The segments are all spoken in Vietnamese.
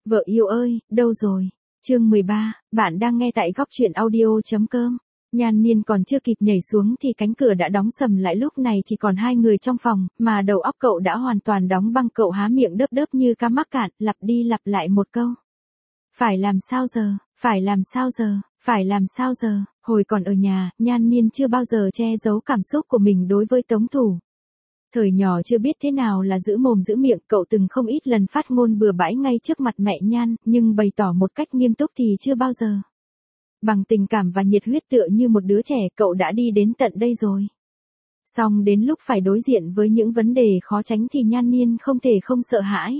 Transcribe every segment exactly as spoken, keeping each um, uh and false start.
Vợ yêu ơi, đâu rồi? Chương mười ba, bạn đang nghe tại góc truyện audio.com. Nhan Niên còn chưa kịp nhảy xuống thì cánh cửa đã đóng sầm lại, lúc này chỉ còn hai người trong phòng, mà đầu óc cậu đã hoàn toàn đóng băng. Cậu há miệng đớp đớp như cá mắc cạn, lặp đi lặp lại một câu. Phải làm sao giờ, phải làm sao giờ, phải làm sao giờ. Hồi còn ở nhà, Nhan Niên chưa bao giờ che giấu cảm xúc của mình đối với Tống Thủ. Thời nhỏ chưa biết thế nào là giữ mồm giữ miệng, cậu từng không ít lần phát ngôn bừa bãi ngay trước mặt mẹ Nhan, nhưng bày tỏ một cách nghiêm túc thì chưa bao giờ. Bằng tình cảm và nhiệt huyết tựa như một đứa trẻ, cậu đã đi đến tận đây rồi. Xong đến lúc phải đối diện với những vấn đề khó tránh thì Nhan Niên không thể không sợ hãi.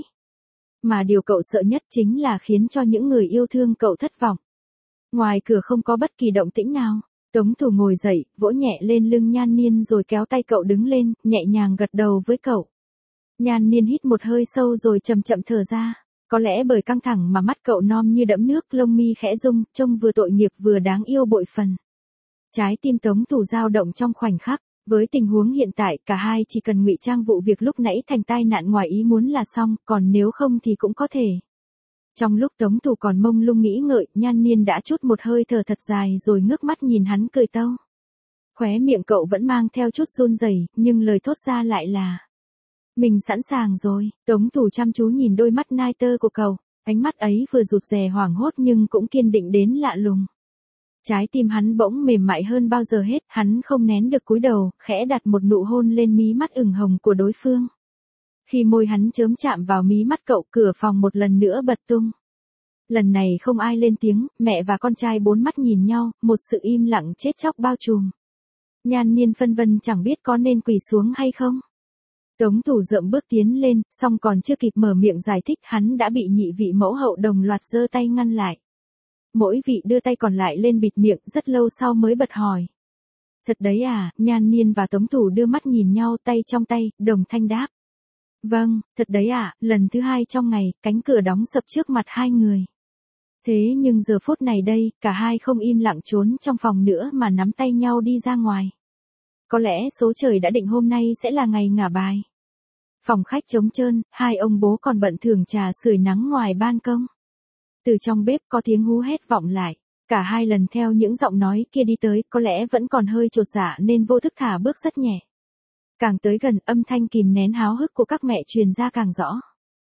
Mà điều cậu sợ nhất chính là khiến cho những người yêu thương cậu thất vọng. Ngoài cửa không có bất kỳ động tĩnh nào. Tống Thủ ngồi dậy, vỗ nhẹ lên lưng Nhan Niên rồi kéo tay cậu đứng lên, nhẹ nhàng gật đầu với cậu. Nhan Niên hít một hơi sâu rồi chậm chậm thở ra. Có lẽ bởi căng thẳng mà mắt cậu non như đẫm nước, lông mi khẽ rung, trông vừa tội nghiệp vừa đáng yêu bội phần. Trái tim Tống Thủ dao động trong khoảnh khắc. Với tình huống hiện tại, cả hai chỉ cần ngụy trang vụ việc lúc nãy thành tai nạn ngoài ý muốn là xong, còn nếu không thì cũng có thể. Trong lúc Tống Thủ còn mông lung nghĩ ngợi, Nhan Niên đã trút một hơi thở thật dài rồi ngước mắt nhìn hắn cười tâu. Khóe miệng cậu vẫn mang theo chút run rẩy, nhưng lời thốt ra lại là: mình sẵn sàng rồi. Tống Thủ chăm chú nhìn đôi mắt nai tơ của cậu, ánh mắt ấy vừa rụt rè hoảng hốt nhưng cũng kiên định đến lạ lùng. Trái tim hắn bỗng mềm mại hơn bao giờ hết, hắn không nén được cúi đầu, khẽ đặt một nụ hôn lên mí mắt ửng hồng của đối phương. Khi môi hắn chớm chạm vào mí mắt cậu, cửa phòng một lần nữa bật tung. Lần này không ai lên tiếng, mẹ và con trai bốn mắt nhìn nhau, một sự im lặng chết chóc bao trùm. Nhan Niên phân vân chẳng biết có nên quỳ xuống hay không. Tống Thủ dậm bước tiến lên, song còn chưa kịp mở miệng giải thích hắn đã bị nhị vị mẫu hậu đồng loạt giơ tay ngăn lại. Mỗi vị đưa tay còn lại lên bịt miệng, rất lâu sau mới bật hỏi. Thật đấy à? Nhan Niên và Tống Thủ đưa mắt nhìn nhau, tay trong tay, đồng thanh đáp. Vâng, thật đấy ạ. Lần thứ hai trong ngày, cánh cửa đóng sập trước mặt hai người. Thế nhưng giờ phút này đây, cả hai không im lặng trốn trong phòng nữa mà nắm tay nhau đi ra ngoài. Có lẽ số trời đã định hôm nay sẽ là ngày ngả bài. Phòng khách trống trơn, hai ông bố còn bận thưởng trà sưởi nắng ngoài ban công. Từ trong bếp có tiếng hú hét vọng lại. Cả hai lần theo những giọng nói kia đi tới, có lẽ vẫn còn hơi chột dạ nên vô thức thả bước rất nhẹ. Càng tới gần, âm thanh kìm nén háo hức của các mẹ truyền ra càng rõ.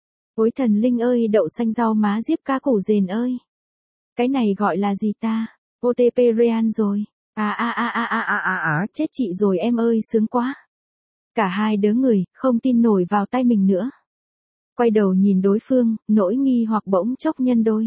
Ôi thần linh ơi, đậu xanh rau má diếp cá củ dền ơi. Cái này gọi là gì ta? ô tê pê Real rồi. À à à à à à à à, chết chị rồi em ơi, sướng quá. Cả hai đứa người, không tin nổi vào tay mình nữa. Quay đầu nhìn đối phương, nỗi nghi hoặc bỗng chốc nhân đôi.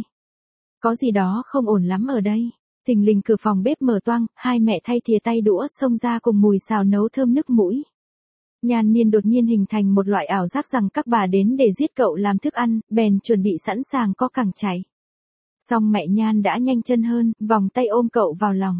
Có gì đó không ổn lắm ở đây. Thình lình cửa phòng bếp mở toang, hai mẹ thay thìa tay đũa xông ra cùng mùi xào nấu thơm nức mũi. Nhan Niên đột nhiên hình thành một loại ảo giác rằng các bà đến để giết cậu làm thức ăn, bèn chuẩn bị sẵn sàng có cẳng cháy. Song mẹ Nhan đã nhanh chân hơn, vòng tay ôm cậu vào lòng.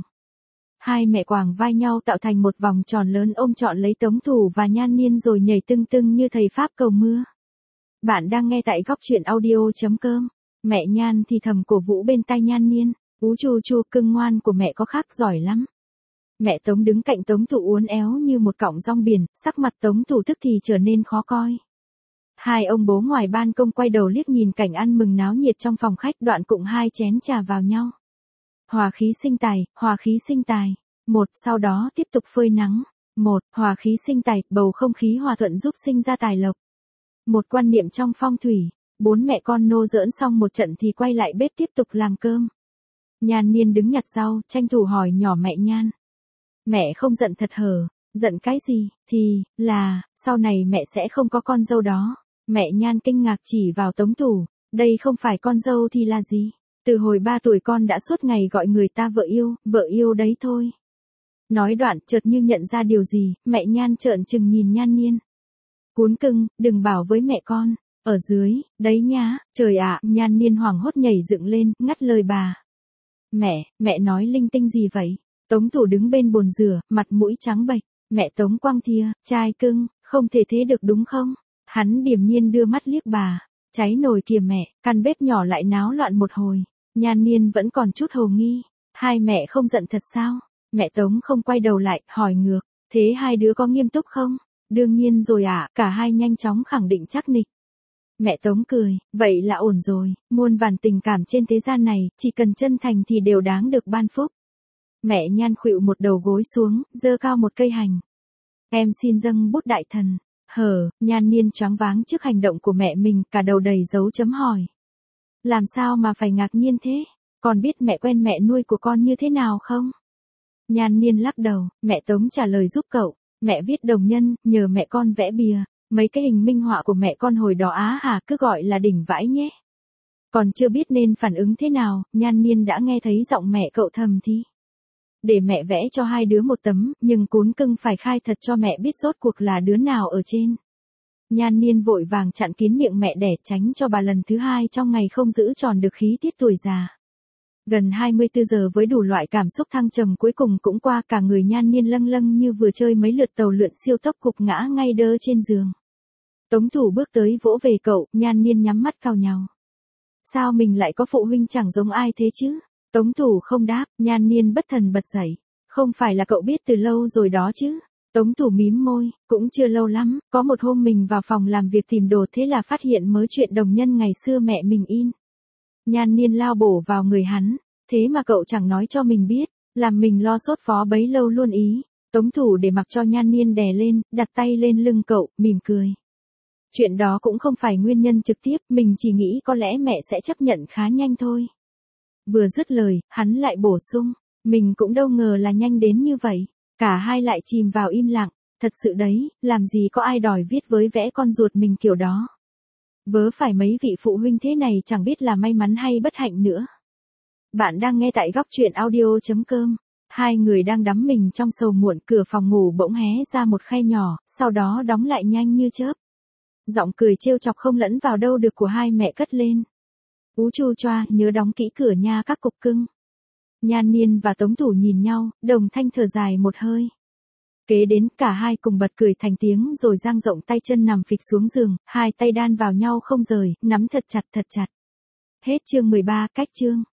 Hai mẹ quàng vai nhau tạo thành một vòng tròn lớn ôm trọn lấy Tống Thủ và Nhan Niên rồi nhảy tưng tưng như thầy Pháp cầu mưa. Bạn đang nghe tại góc truyện audio.com. Mẹ Nhan thì thầm cổ vũ bên tai Nhan Niên. Ú chu chu, cưng ngoan của mẹ có khác giỏi lắm. Mẹ Tống đứng cạnh Tống Thủ uốn éo như một cọng rong biển, sắc mặt Tống Thủ tức thì trở nên khó coi. Hai ông bố ngoài ban công quay đầu liếc nhìn cảnh ăn mừng náo nhiệt trong phòng khách, đoạn cụng hai chén trà vào nhau. Hòa khí sinh tài, hòa khí sinh tài. Một, sau đó tiếp tục phơi nắng. Một, hòa khí sinh tài, bầu không khí hòa thuận giúp sinh ra tài lộc. Một quan niệm trong phong thủy. Bốn mẹ con nô giỡn xong một trận thì quay lại bếp tiếp tục làm cơm. Nhan Niên đứng nhặt rau, tranh thủ hỏi nhỏ mẹ Nhan. Mẹ không giận thật hở? Giận cái gì? Thì, là, sau này mẹ sẽ không có con dâu đó. Mẹ Nhan kinh ngạc chỉ vào Tống Thủ. Đây không phải con dâu thì là gì? Từ hồi ba tuổi con đã suốt ngày gọi người ta vợ yêu, vợ yêu đấy thôi. Nói đoạn, chợt như nhận ra điều gì, mẹ Nhan trợn trừng nhìn Nhan Niên. Cún cưng, đừng bảo với mẹ con. Ở dưới, đấy nhá. Trời ạ, Nhan Niên hoảng hốt nhảy dựng lên, ngắt lời bà. Mẹ, mẹ nói linh tinh gì vậy? Tống Thủ đứng bên bồn rửa, mặt mũi trắng bệch. Mẹ Tống Quang Thia, trai cưng, không thể thế được đúng không? Hắn điềm nhiên đưa mắt liếc bà. Cháy nồi kìa mẹ, căn bếp nhỏ lại náo loạn một hồi. Nhan Niên vẫn còn chút hồ nghi. Hai mẹ không giận thật sao? Mẹ Tống không quay đầu lại, hỏi ngược. Thế hai đứa có nghiêm túc không? Đương nhiên rồi ạ, à, cả hai nhanh chóng khẳng định chắc nịch. Mẹ Tống cười, vậy là ổn rồi, muôn vàn tình cảm trên thế gian này, chỉ cần chân thành thì đều đáng được ban phúc. Mẹ Nhan khuỵu một đầu gối xuống, giơ cao một cây hành. Em xin dâng bút đại thần. Hở, Nhan Niên choáng váng trước hành động của mẹ mình, cả đầu đầy dấu chấm hỏi. Làm sao mà phải ngạc nhiên thế? Con biết mẹ quen mẹ nuôi của con như thế nào không? Nhan Niên lắc đầu, mẹ Tống trả lời giúp cậu. Mẹ viết đồng nhân, nhờ mẹ con vẽ bìa. Mấy cái hình minh họa của mẹ con hồi đó á hả, cứ gọi là đỉnh vãi nhé. Còn chưa biết nên phản ứng thế nào, Nhan Niên đã nghe thấy giọng mẹ cậu thầm thì. Để mẹ vẽ cho hai đứa một tấm, nhưng cún cưng phải khai thật cho mẹ biết rốt cuộc là đứa nào ở trên. Nhan Niên vội vàng chặn kín miệng mẹ để tránh cho bà lần thứ hai trong ngày không giữ tròn được khí tiết tuổi già. Gần hai mươi tư giờ với đủ loại cảm xúc thăng trầm cuối cùng cũng qua, cả người Nhan Niên lâng lâng như vừa chơi mấy lượt tàu lượn siêu tốc cục ngã ngay đơ trên giường. Tống Thủ bước tới vỗ về cậu, Nhan Niên nhắm mắt cào nhàu. Sao mình lại có phụ huynh chẳng giống ai thế chứ? Tống Thủ không đáp, Nhan Niên bất thần bật dậy. Không phải là cậu biết từ lâu rồi đó chứ? Tống Thủ mím môi, cũng chưa lâu lắm, có một hôm mình vào phòng làm việc tìm đồ thế là phát hiện mớ chuyện đồng nhân ngày xưa mẹ mình in. Nhan Niên lao bổ vào người hắn, thế mà cậu chẳng nói cho mình biết, làm mình lo sốt phó bấy lâu luôn ý. Tống Thủ để mặc cho Nhan Niên đè lên, đặt tay lên lưng cậu, mỉm cười. Chuyện đó cũng không phải nguyên nhân trực tiếp, mình chỉ nghĩ có lẽ mẹ sẽ chấp nhận khá nhanh thôi. Vừa dứt lời, hắn lại bổ sung, mình cũng đâu ngờ là nhanh đến như vậy. Cả hai lại chìm vào im lặng, thật sự đấy, làm gì có ai đòi viết với vẽ con ruột mình kiểu đó. Vớ phải mấy vị phụ huynh thế này chẳng biết là may mắn hay bất hạnh nữa. Bạn đang nghe tại góc truyện audio chấm com. Hai người đang đắm mình trong sầu muộn, cửa phòng ngủ bỗng hé ra một khe nhỏ, sau đó đóng lại nhanh như chớp. Giọng cười trêu chọc không lẫn vào đâu được của hai mẹ cất lên. Ú chu choa, nhớ đóng kỹ cửa nha các cục cưng. Nhan Niên và Tống Thủ nhìn nhau, đồng thanh thở dài một hơi. Kế đến cả hai cùng bật cười thành tiếng rồi dang rộng tay chân nằm phịch xuống giường, hai tay đan vào nhau không rời, nắm thật chặt thật chặt. Hết chương mười ba, cách chương.